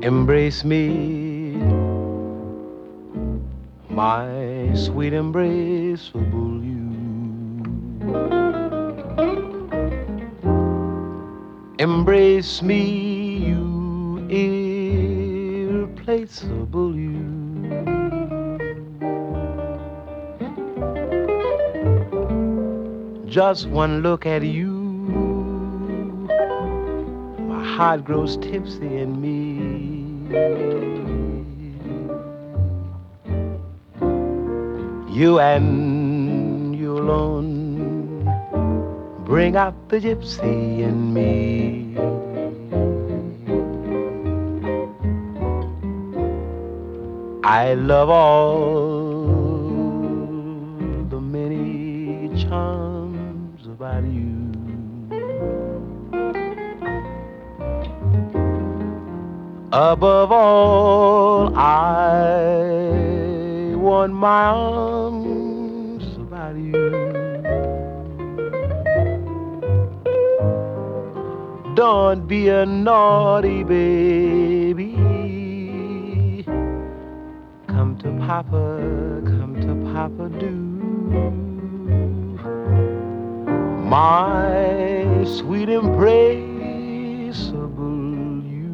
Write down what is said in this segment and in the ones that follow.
Embrace me, my sweet embraceable you. Embrace me, you irreplaceable you. Just one look at you, my heart grows tipsy in me. You and you alone bring out the gypsy in me. I love all the many charms about you. Above all, I want my arms about you. Don't be a naughty baby. Come to Papa, do. My sweet embraceable you.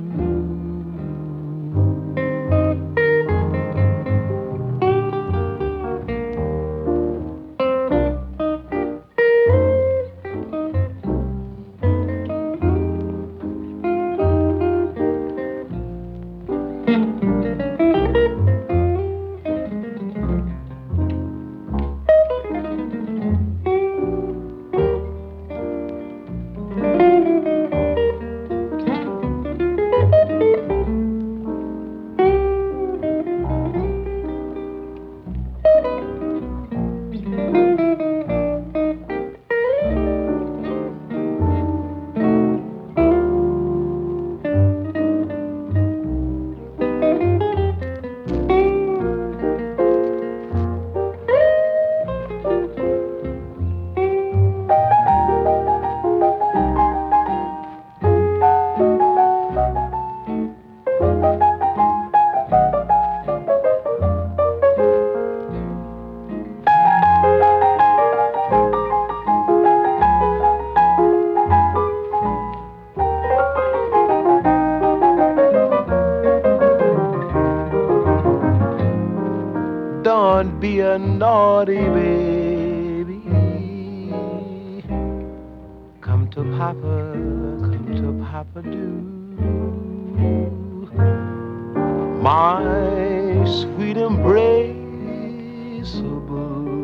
Don't be a naughty baby. Come to Papa, do. My sweet embraceable